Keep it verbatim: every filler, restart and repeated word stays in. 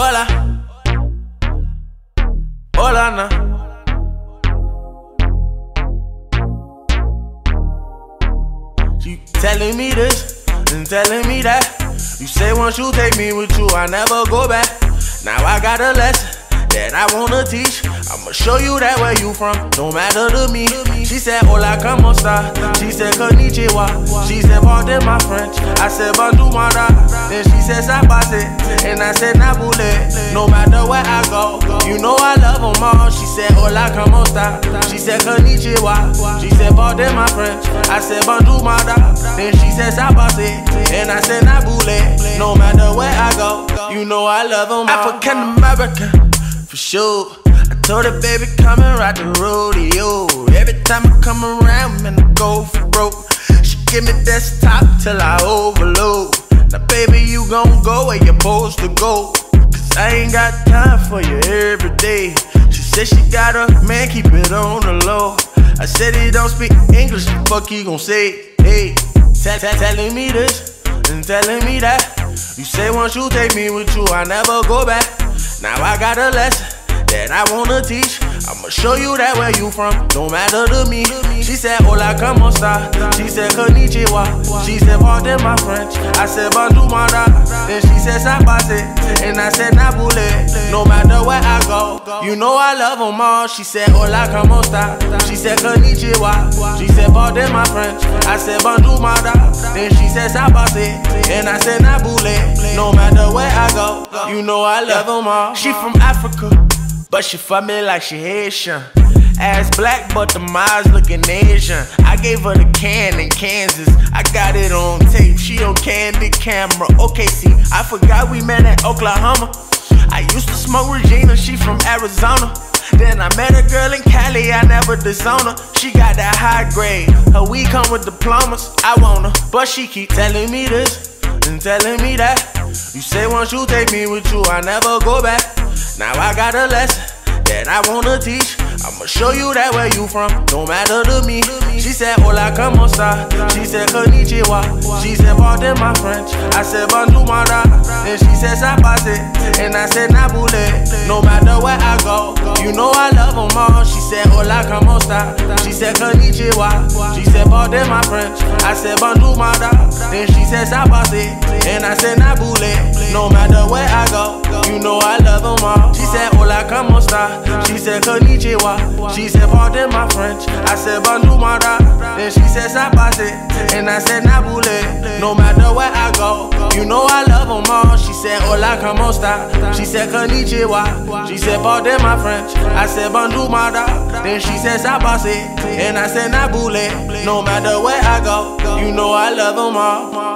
Hola, hola, na. You telling me this and telling me that. You say once you take me with you, I never go back. Now I got a lesson that I wanna teach. I'ma show you that where you from, don't matter to me. She said, hola, como esta? She said, konnichiwa. She said, pardon my French. I said, bonjour, mara. Then she said, sabase. And I said, nabule. No matter where I go, you know I love them all. She said, hola, como esta? She said, konnichiwa. She said, pardon my French. I said, bonjour, mara. Then she said, sabase. And I said, nabule. No matter where I go, you know I love them all. African American, for sure. I told her, baby, come and ride the rodeo. Every time I come around, man, I go for broke. She give me desktop till I overload. Now, baby, you gon' go where you're supposed to go. Cause I ain't got time for you every day. She said she got a man, keep it on the low. I said he don't speak English, fuck he gon' say, hey. Tell, tell, telling me this and telling me that. You say once you take me with you, I never go back. Now I got a lesson that I wanna teach. I'ma show you that where you from, no matter to me. She said, hola, como esta? She said, konnichiwa. She said, pardon my French. I said, bonjour, mara. Then she said, sabase. And I said, nabule. No matter where I go, you know I love them all. She said, hola, como esta? She said, konnichiwa. She said, pardon my French. I said, bonjour, mara. Then she said, sabase. And I said, nabule. No matter where I go, you know I love them all. She from Africa, but she fuck me like she Haitian. Ass black, but the eyes looking Asian. I gave her the can in Kansas. I got it on tape. She on candid camera. Okay, see, I forgot we met in Oklahoma. I used to smoke Regina. She from Arizona. Then I met a girl in Cali. I never disown her. She got that high grade. Her weed come with diplomas. I want her, but she keep telling me this and telling me that. You say once you take me with you, I never go back. Now I got a lesson that I wanna teach. I'ma show you that where you from, no matter to me. She said, hola, como esta? She said, konnichiwa. She said, pardon my French. I said, bonjour, mara. Then she said, sabase. And I said, nabule. No matter where I go, you know I love them all. She said, hola, como esta? She said, konnichiwa. She said, pardon my French. I said, bonjour, mara. Then she said, sabase. And I said, nabule. No matter where I go, you know I love them all. She said, hola, como esta? She said, konnichiwa. She said, pardon my French. I said, bonjour, mara. Then she said, sabase. And I said, nabule. No matter where I go, you know I love them all. She said, hola, como esta? She said, konnichiwa. She said, pardon my French. I said, bonjour, mara. Then she said, sabase. And I said, nabule. No matter where I go, you know I love them all.